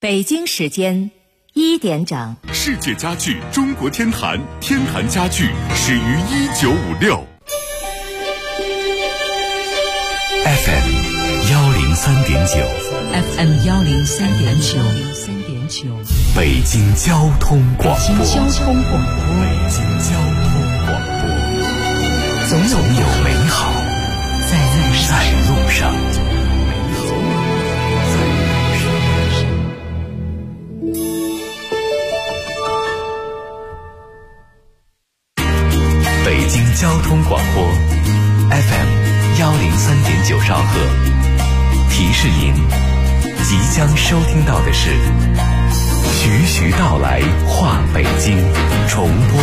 北京时间1点整， 世界家具中国天坛，天坛家具始于1956。FM 103.9，FM 103.9， 北京交通广播， 北京交通广播，总有美好在路上。 北京交通广播 FM 103.9兆赫，提示您即将收听到的是徐徐道来话北京重播。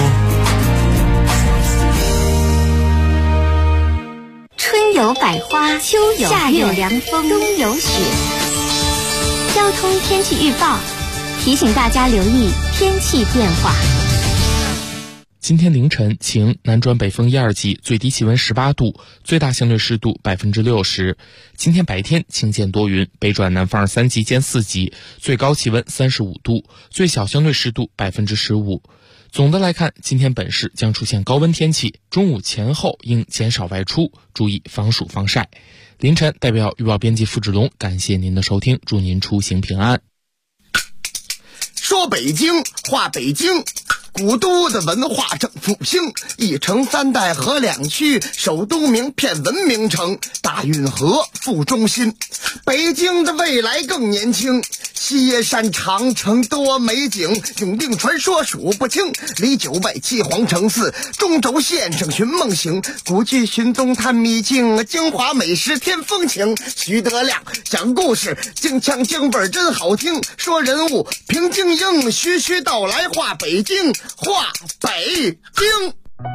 春有百花，秋有夏有凉风，冬有雪。交通天气预报提醒大家留意天气变化。 今天凌晨晴，南转北风1、2级，最低气温18度，最大相对湿度60%。今天白天晴间多云，北转南风3级见4级，最高气温35度，最小相对湿度15%。总的来看，今天本市将出现高温天气，中午前后应减少外出，注意防暑防晒。凌晨代表预报编辑付志龙，感谢您的收听，祝您出行平安。 说北京话北京，古都的文化正复兴，一城三代河两区，首都名片文明城，大运河副中心。北京的未来更年轻，西耶山长城多美景，永定传说数不清，离九外七皇城寺，中轴线上寻梦行，古迹寻踪探秘境，京华美食添风情。徐德亮讲故事，京腔京味真好听，说人物评京英，徐徐道来话北京，话北京。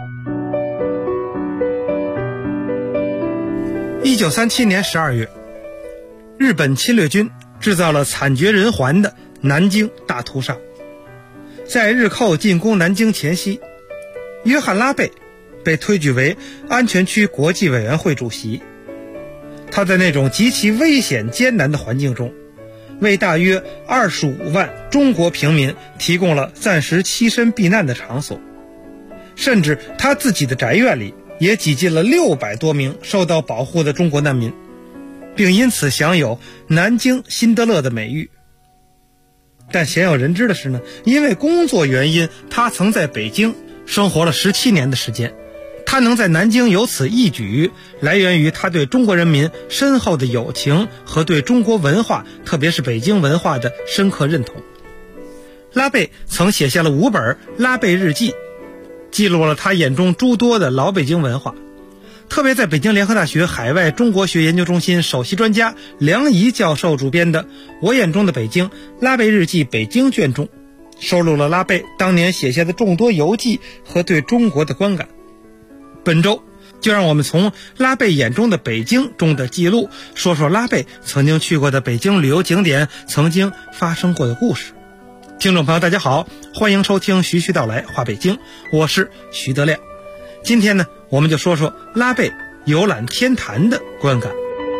1937年12月，日本侵略军制造了惨绝人寰的南京大屠杀。在日寇进攻南京前夕，约翰·拉贝被推举为安全区国际委员会主席。他在那种极其危险艰难的环境中，为大约25万中国平民提供了暂时栖身避难的场所，甚至他自己的宅院里也挤进了600多名受到保护的中国难民，并因此享有南京辛德勒的美誉。但鲜有人知的是呢，因为工作原因，他曾在北京生活了17年的时间。他能在南京有此一举，来源于他对中国人民深厚的友情和对中国文化，特别是北京文化的深刻认同。拉贝曾写下了5本拉贝日记，记录了他眼中诸多的老北京文化。特别在北京联合大学海外中国学研究中心首席专家梁怡教授主编的《我眼中的北京：拉贝日记北京卷》中，收录了拉贝当年写下的众多游记和对中国的观感。本周就让我们从拉贝眼中的北京中的记录，说说拉贝曾经去过的北京旅游景点，曾经发生过的故事。听众朋友大家好，欢迎收听徐徐道来话北京，我是徐德亮。今天呢，我们就说说拉贝游览天坛的观感。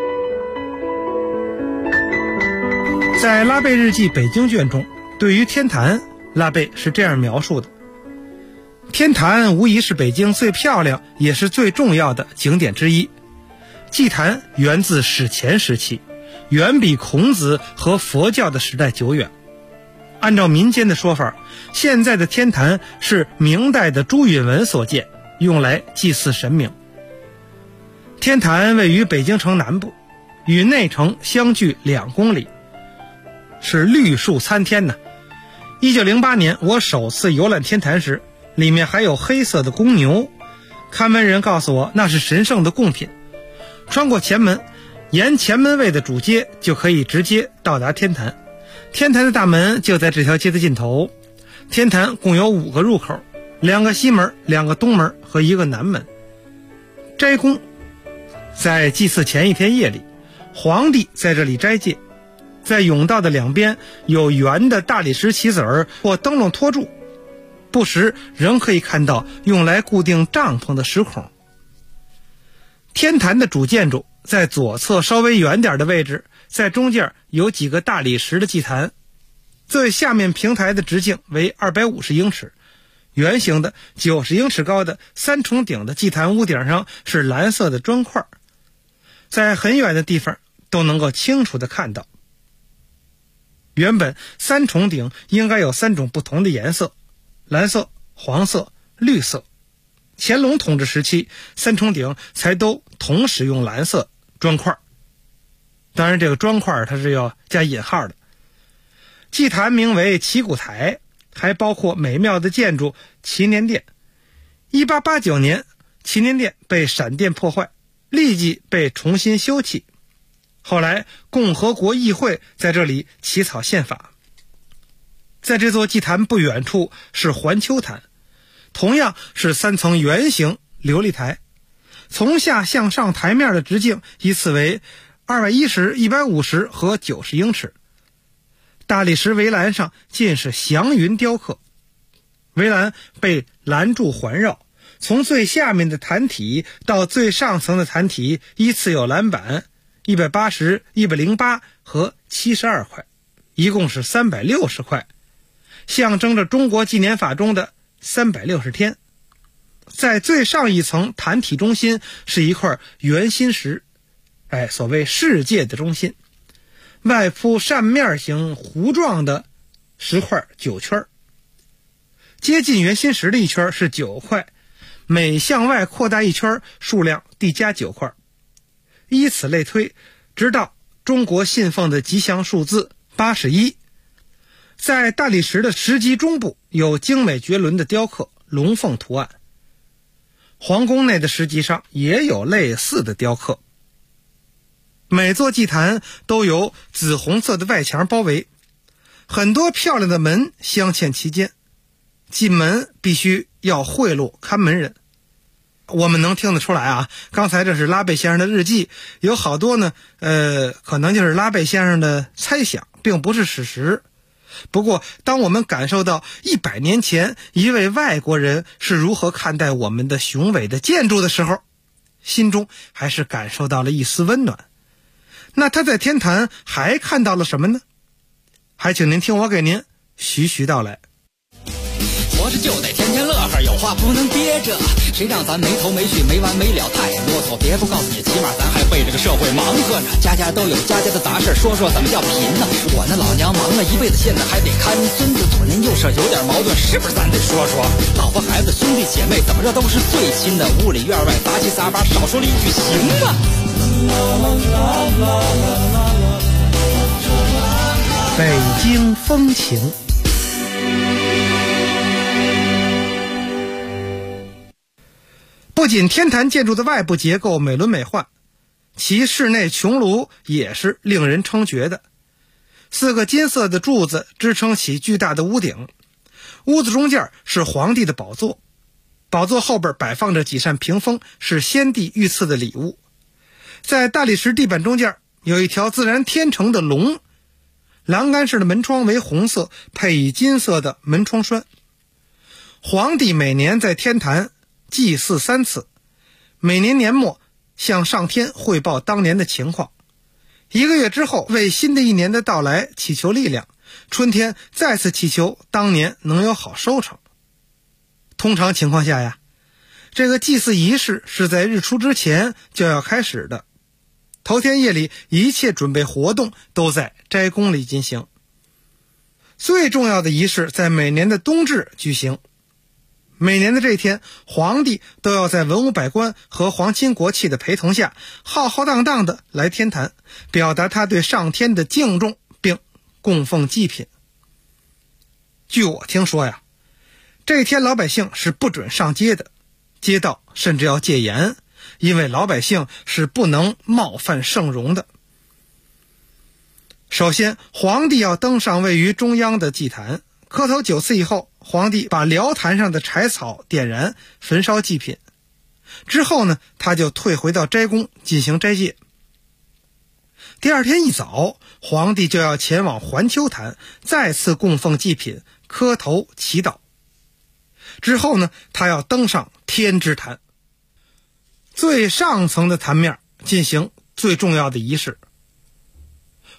在拉贝日记北京卷中，对于天坛，拉贝是这样描述的：天坛无疑是北京最漂亮也是最重要的景点之一。祭坛源自史前时期，远比孔子和佛教的时代久远。按照民间的说法，现在的天坛是明代的朱允文所建，用来祭祀神明。天坛位于北京城南部，与内城相距2公里，是绿树参天呢。1908年我首次游览天坛时，里面还有黑色的公牛，看门人告诉我那是神圣的贡品。穿过前门，沿前门卫的主街就可以直接到达天坛。天坛的大门就在这条街的尽头。天坛共有5个入口，2个西门、2个东门和1个南门。斋宫在祭祀前一天夜里，皇帝在这里斋戒。在甬道的2边有圆的大理石棋子儿或灯笼托住，不时仍可以看到用来固定帐篷的石孔。天坛的主建筑在左侧稍微远点的位置，在中间有几个大理石的祭坛， 最下面平台的直径为250英尺，圆形的90英尺高的3重顶的祭坛屋顶上是蓝色的砖块，在很远的地方都能够清楚地看到。原本3重顶应该有3种不同的颜色，蓝色、黄色、绿色。乾隆统治时期，3重顶才都同使用蓝色砖块，当然这个砖块它是要加引号的。祭坛名为祈鼓台，还包括美妙的建筑祈年殿。1889年，祈年殿被闪电破坏，立即被重新修葺。后来共和国议会在这里起草宪法。在这座祭坛不远处是环丘坛，同样是3层圆形琉璃台，从下向上台面的直径依次为210、150和90英尺。大理石围栏上尽是祥云雕刻，围栏被栏柱环绕，从最下面的坛体到最上层的坛体依次有栏板180、108和72块，一共是360块，象征着中国纪年法中的360天。在最上一层坛体中心是一块圆心石，所谓世界的中心，外铺扇面形弧状的石块9圈，接近圆心石的一圈是9块，每向外扩大一圈，数量递加9块，依此类推，直到中国信奉的吉祥数字81。在大理石的石基中部有精美绝伦的雕刻龙凤图案，皇宫内的石基上也有类似的雕刻。每座祭坛都由紫红色的外墙包围，很多漂亮的门镶嵌其间，进门必须要贿赂看门人。我们能听得出来啊，刚才这是拉贝先生的日记，有好多呢可能就是拉贝先生的猜想，并不是史实。不过当我们感受到100年前一位外国人是如何看待我们的雄伟的建筑的时候，心中还是感受到了一丝温暖。那他在天坛还看到了什么呢？还请您听我给您徐徐道来。 活着就得天天乐呵，有话不能憋着，谁让咱没头没绪没完没了太啰嗦。别不告诉你，起码咱还为这个社会忙活呢。家家都有家家的杂事，说说怎么叫贫呢？我那老娘忙了一辈子，现在还得看孙子，左邻右舍有点矛盾，是不是咱得说说？老婆孩子兄弟姐妹怎么着都是最亲的，屋里院外杂七杂八，少说了一句行吗？ 北京风情。不仅天坛建筑的外部结构美轮美奂，其室内穹庐也是令人称绝的。4个金色的柱子支撑起巨大的屋顶，屋子中间是皇帝的宝座，宝座后边摆放着几扇屏风，是先帝御赐的礼物。在大理石地板中间有一条自然天成的龙，栏杆式的门窗为红色，配以金色的门窗栓。皇帝每年在天坛祭祀3次，每年年末向上天汇报当年的情况，1个月之后为新的一年的到来祈求力量，春天再次祈求当年能有好收成。通常情况下呀，这个祭祀仪式是在日出之前就要开始的，头天夜里一切准备活动都在斋宫里进行。最重要的仪式在每年的冬至举行，每年的这一天，皇帝都要在文武百官和皇亲国戚的陪同下，浩浩荡荡的来天坛，表达他对上天的敬重，并供奉祭品。据我听说呀，这天老百姓是不准上街的，街道甚至要戒严，因为老百姓是不能冒犯圣容的。首先，皇帝要登上位于中央的祭坛，磕头9次以后，皇帝把辽坛上的柴草点燃，焚烧祭品。之后呢，他就退回到斋宫进行斋戒。第2天一早，皇帝就要前往环丘坛，再次供奉祭品，磕头祈祷。之后呢，他要登上天之坛，最上层的坛面进行最重要的仪式。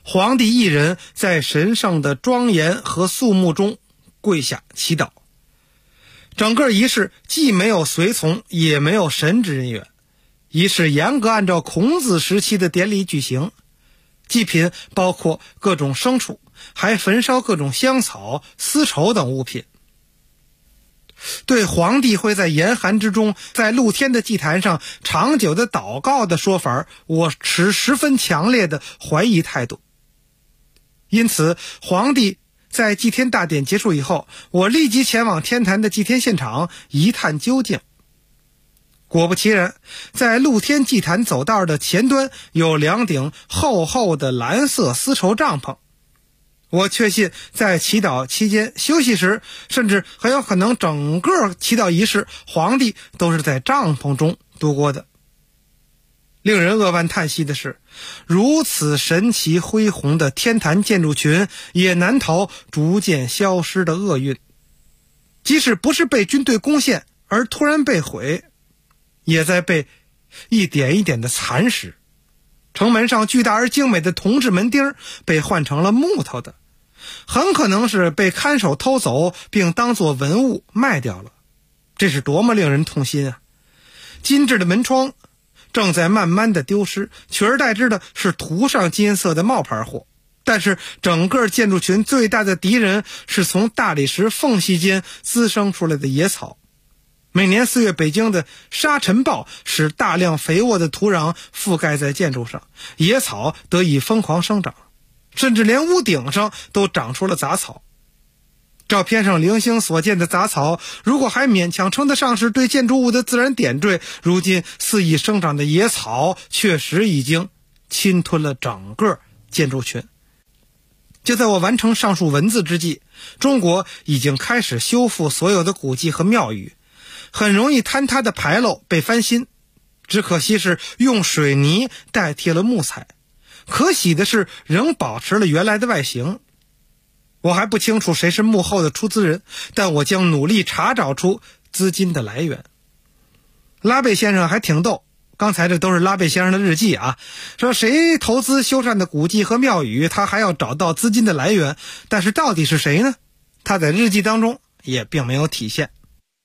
皇帝一人在神圣的庄严和肃穆中跪下祈祷。整个仪式既没有随从，也没有神职人员，仪式严格按照孔子时期的典礼举行。祭品包括各种牲畜，还焚烧各种香草、丝绸等物品。对皇帝会在严寒之中在露天的祭坛上长久的祷告的说法，我持十分强烈的怀疑态度。因此，皇帝在祭天大典结束以后，我立即前往天坛的祭天现场一探究竟。果不其然，在露天祭坛走道的前端有2顶厚厚的蓝色丝绸帐篷。我确信在祈祷期间休息时，甚至很有可能整个祈祷仪式，皇帝都是在帐篷中度过的。令人扼腕叹息的是，如此神奇恢宏的天坛建筑群也难逃逐渐消失的厄运。即使不是被军队攻陷而突然被毁，也在被一点一点的蚕食。城门上巨大而精美的铜制门钉被换成了木头的，很可能是被看守偷走并当作文物卖掉了。这是多么令人痛心啊！金质的门窗正在慢慢的丢失，取而代之的是涂上金色的冒牌货。但是整个建筑群最大的敌人是从大理石缝隙间滋生出来的野草。每年4月，北京的沙尘暴使大量肥沃的土壤覆盖在建筑上，野草得以疯狂生长，甚至连屋顶上都长出了杂草。照片上零星所见的杂草，如果还勉强称得上是对建筑物的自然点缀，如今肆意生长的野草确实已经侵吞了整个建筑群。就在我完成上述文字之际，中国已经开始修复所有的古迹和庙宇，很容易坍塌的牌楼被翻新，只可惜是用水泥代替了木材，可喜的是仍保持了原来的外形。我还不清楚谁是幕后的出资人，但我将努力查找出资金的来源。拉贝先生还挺逗，刚才这都是拉贝先生的日记啊，说谁投资修缮的古迹和庙宇，他还要找到资金的来源，但是到底是谁呢？他在日记当中也并没有体现。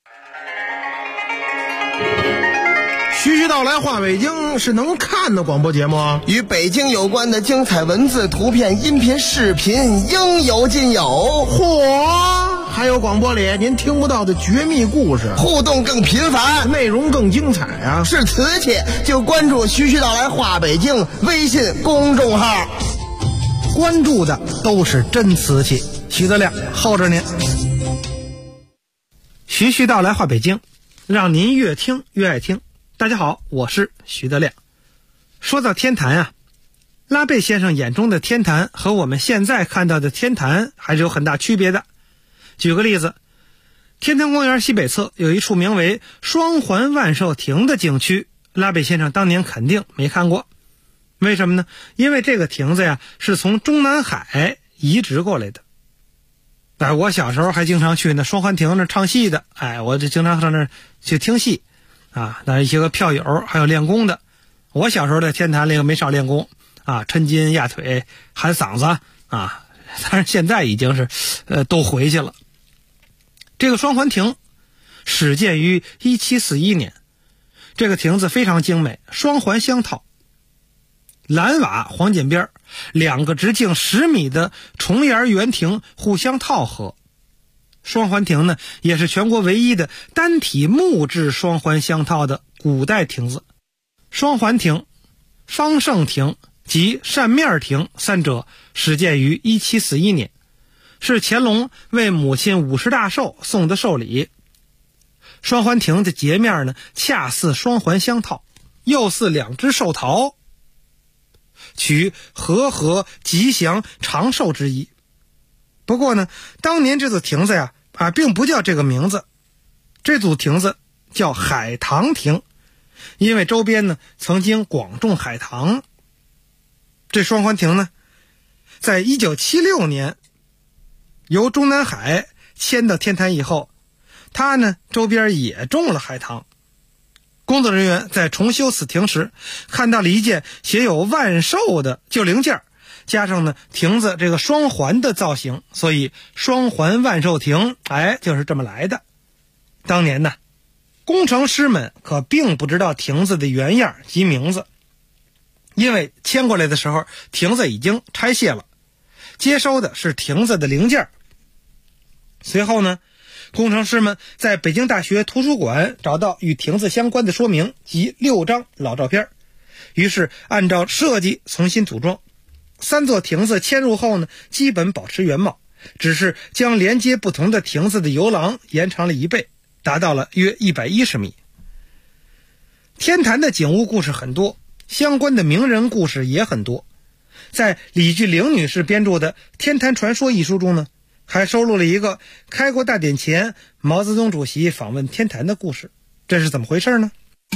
徐徐道来话北京是能看的广播节目， 与北京有关的精彩文字、图片、音频、视频应有尽有。 嚯，还有广播里您听不到的绝密故事， 互动更频繁， 内容更精彩啊！ 是瓷器就关注徐徐道来话北京微信公众号， 关注的都是真瓷器。徐德亮候着您。徐徐道来话北京，让您越听越爱听。大家好，我是徐德亮。说到天坛啊，拉贝先生眼中的天坛和我们现在看到的天坛还是有很大区别的。举个例子，天坛公园西北侧有一处名为双环万寿亭的景区，拉贝先生当年肯定没看过。为什么呢？因为这个亭子呀是从中南海移植过来的。我小时候还经常去那双环亭那唱戏的，我就经常上那儿去听戏啊，那一些个票友还有练功的。我小时候在天坛里没少练功啊，抻筋压腿喊嗓子啊，但是现在已经是都回去了。这个双环亭始建于1741年，这个亭子非常精美，双环相套，蓝瓦黄剪边，2个直径10米的重檐圆亭互相套合。双环亭呢，也是全国唯一的单体木质双环相套的古代亭子。双环亭、方胜亭及扇面亭三者始建于1741年，是乾隆为母亲50大寿送的寿礼。双环亭的截面呢，恰似双环相套，又似2只寿桃，取和吉祥长寿之意。不过呢，当年这座亭子呀并不叫这个名字，这组亭子叫海棠亭，因为周边呢曾经广种海棠。这双环亭呢，在1976年由中南海迁到天坛以后，它呢周边也种了海棠。工作人员在重修此亭时，看到了一件写有万寿的旧零件， 加上呢亭子这个双环的造型，所以双环万寿亭就是这么来的。当年呢工程师们可并不知道亭子的原样及名字，因为迁过来的时候亭子已经拆卸了，接收的是亭子的零件。随后呢工程师们在北京大学图书馆找到与亭子相关的说明及6张老照片，于是按照设计重新组装。3座亭子迁入后呢基本保持原貌，只是将连接不同的亭子的游廊延长了1倍，达到了约110米。天坛的景物故事很多，相关的名人故事也很多。在李巨玲女士编著的《天坛传说》一书中呢，还收录了一个开国大典前毛泽东主席访问天坛的故事。这是怎么回事呢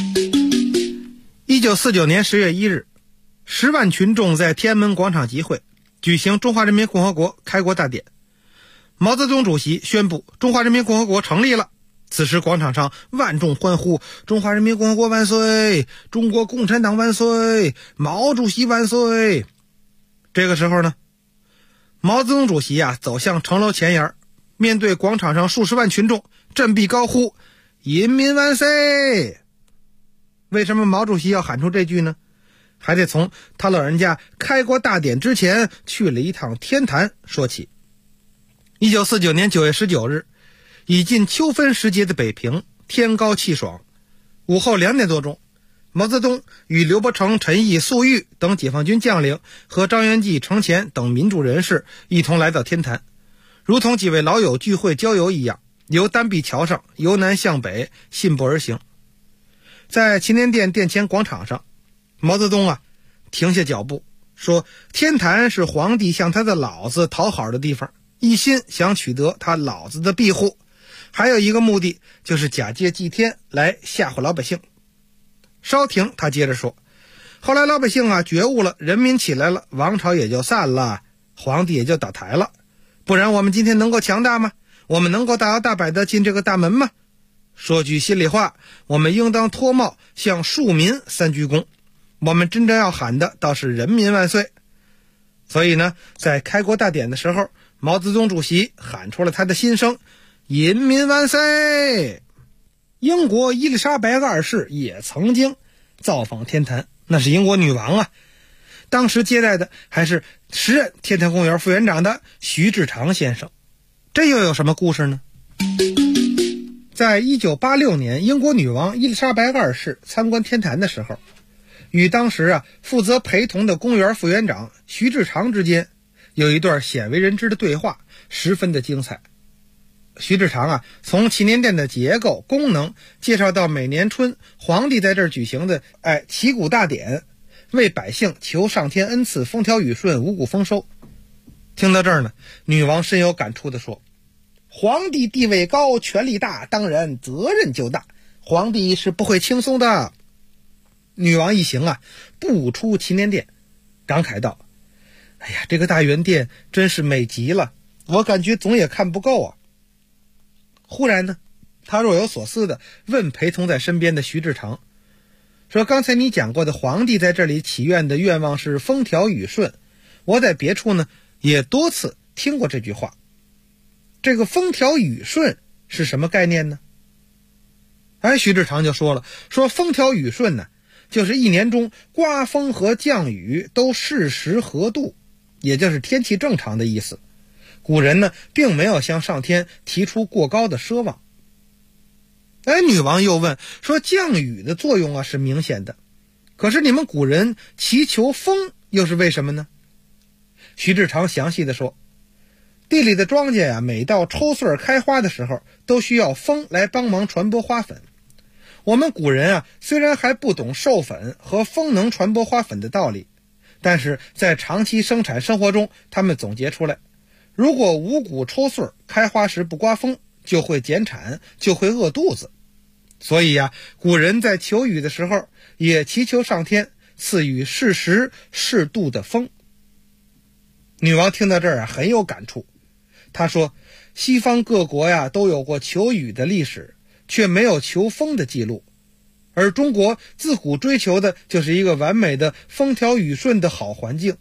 ？1949年10月1日，10万群众在天安门广场集会，举行中华人民共和国开国大典。毛泽东主席宣布中华人民共和国成立了。此时广场上万众欢呼，中华人民共和国万岁，中国共产党万岁，毛主席万岁。这个时候呢，毛泽东主席走向城楼前沿，面对广场上数十万群众，振臂高呼人民万岁。为什么毛主席要喊出这句呢？还得从他老人家开国大典之前去了一趟天坛说起。1949年9月19日，已近秋分时节的北平，天高气爽。午后2点多钟，毛泽东与刘伯承、陈毅、粟裕等解放军将领和张元济、程潜等民主人士一同来到天坛，如同几位老友聚会郊游一样，由单壁桥上由南向北信步而行。在祈年殿殿前广场上，毛泽东停下脚步，说天坛是皇帝向他的老子讨好的地方，一心想取得他老子的庇护，还有一个目的就是假借祭天来吓唬老百姓。稍停，他接着说，后来老百姓觉悟了，人民起来了，王朝也就散了，皇帝也就倒台了，不然我们今天能够强大吗？我们能够大摇大摆地进这个大门吗？说句心里话，我们应当脱帽向庶民3鞠躬，我们真正要喊的倒是人民万岁。所以呢，在开国大典的时候，毛泽东主席喊出了他的心声，人民万岁。英国伊丽莎白2世也曾经造访天坛，那是英国女王当时接待的还是时任天坛公园副园长的徐志长先生。这又有什么故事呢？在1986年英国女王伊丽莎白2世参观天坛的时候，与当时负责陪同的公园副园长徐志长之间有一段鲜为人知的对话，十分的精彩。徐志长从祈年殿的结构功能介绍到每年春皇帝在这儿举行的祈谷大典，为百姓求上天恩赐风调雨顺五谷丰收。听到这儿呢，女王深有感触地说，皇帝地位高权力大，当然责任就大，皇帝是不会轻松的。女王一行不出祈年殿，感慨道，哎呀，这个大圆殿真是美极了，我感觉总也看不够忽然呢，他若有所思地问陪同在身边的徐志长，说刚才你讲过的皇帝在这里祈愿的愿望是风调雨顺，我在别处呢也多次听过这句话，这个风调雨顺是什么概念呢？徐志长就说了，说风调雨顺呢，就是一年中刮风和降雨都适时合度，也就是天气正常的意思。古人呢并没有向上天提出过高的奢望。女王又问，说降雨的作用是明显的，可是你们古人祈求风又是为什么呢？徐志长详细地说，地里的庄稼每到抽穗开花的时候都需要风来帮忙传播花粉。我们古人虽然还不懂授粉和风能传播花粉的道理，但是在长期生产生活中，他们总结出来，如果五谷抽穗开花时不刮风，就会减产，就会饿肚子。所以古人在求雨的时候也祈求上天赐予适时适度的风。女王听到这儿很有感触，她说，西方各国都有过求雨的历史，却没有求风的记录，而中国自古追求的就是一个完美的风调雨顺的好环境，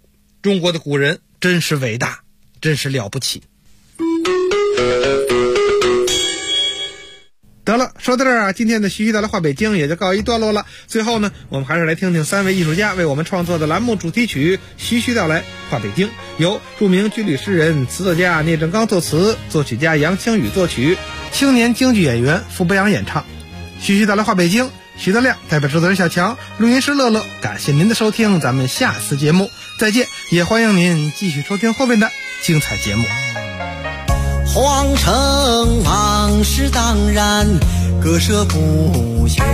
中国的古人真是伟大，真是了不起。得了，说到这儿啊，今天的徐徐道来话北京也就告一段落了。最后呢，我们还是来听听3位艺术家为我们创作的栏目主题曲《徐徐道来话北京》，由著名军旅诗人、词作家聂政刚作词，作曲家杨清宇作曲，青年京剧演员傅博阳演唱。徐徐道来话北京，徐德亮代表制作人小强，录音师乐乐，感谢您的收听，咱们下次节目再见，也欢迎您继续收听后面的精彩节目。 皇城往事当然，割舍不下，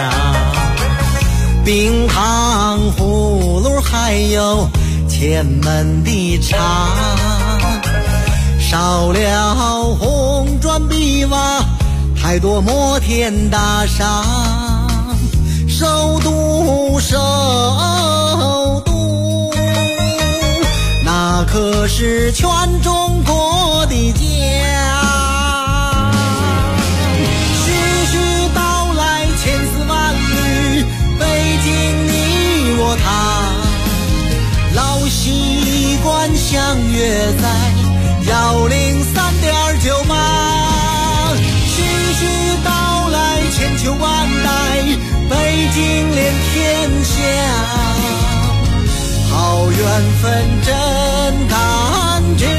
冰糖葫芦还有前门的茶，少了红砖碧瓦，太多摩天大厦，首都那可是全中国的家。徐徐道来千丝万缕，北京你我他，老习惯相约在103.9码。徐徐道来千秋万代，北京连天下，好缘分真感觉，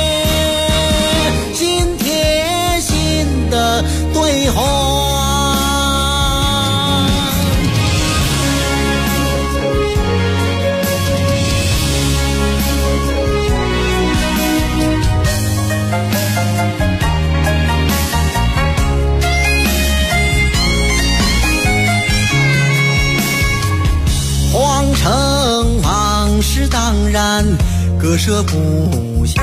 心贴心的对话。皇城往事当然割舍不下，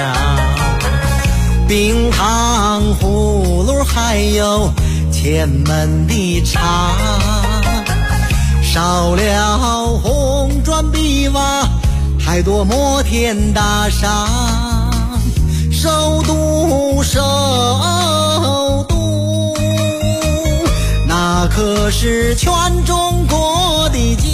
冰糖葫芦还有前门的茶，少了红砖碧瓦，太多摩天大厦，首都那可是全中国的家。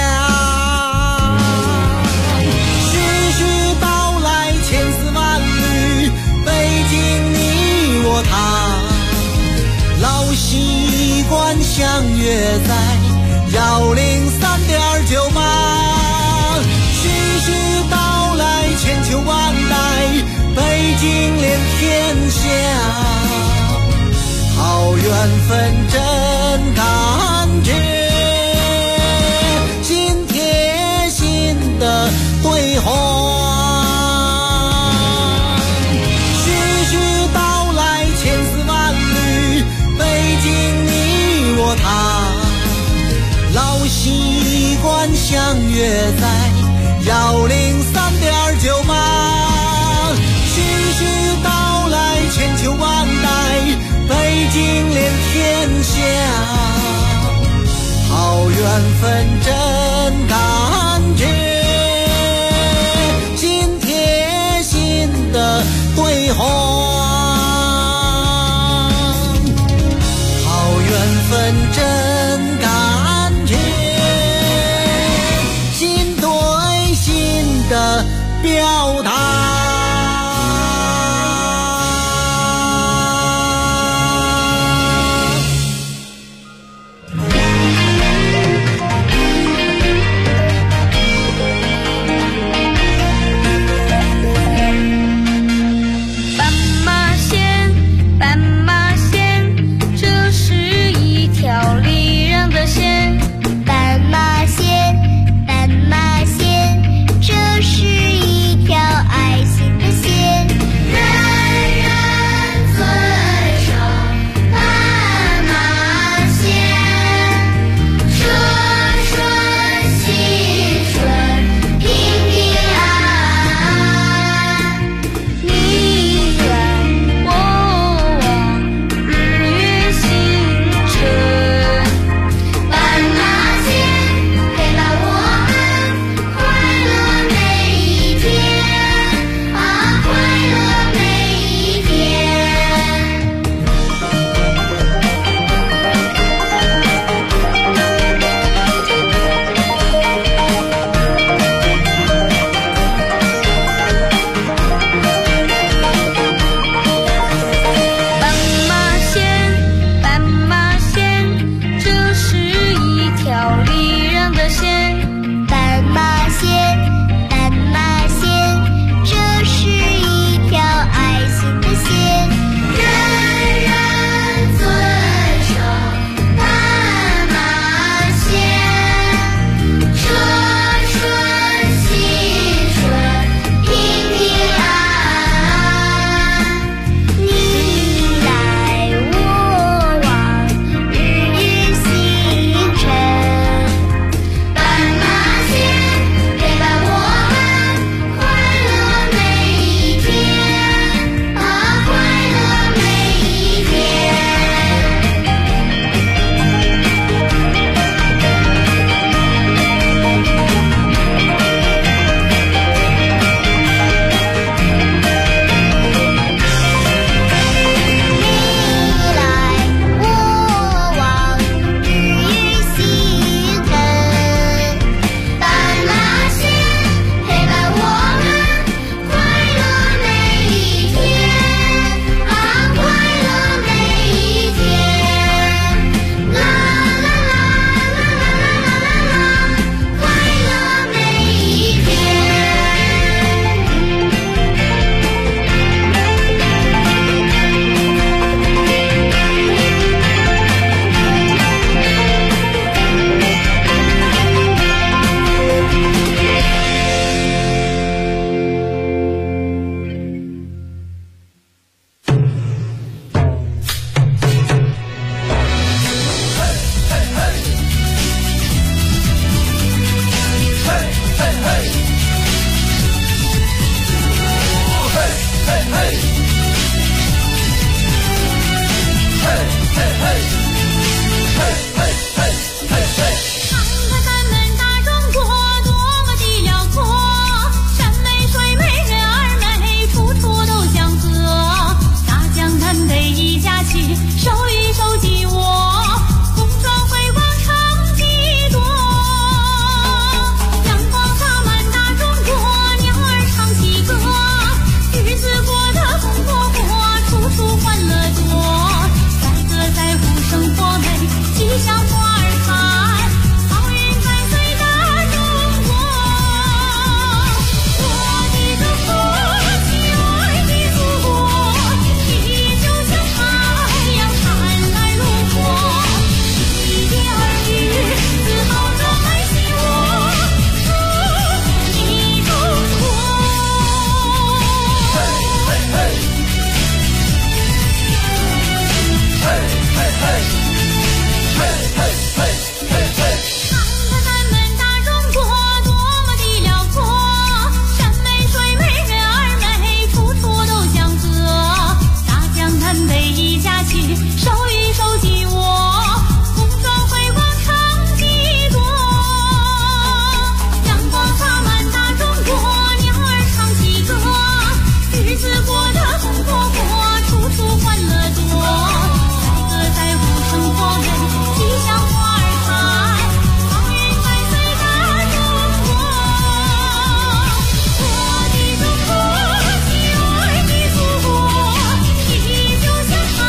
徐徐道来千丝万缕，北京你我他，老习惯相约在103.9码。徐徐道来千秋万代，北京连天下，好缘分真感觉，心贴心的对话。徐徐道来千丝万缕，北京你我他，老习惯相约在103.9码。徐徐道来千秋万代，北京连天下，好缘分真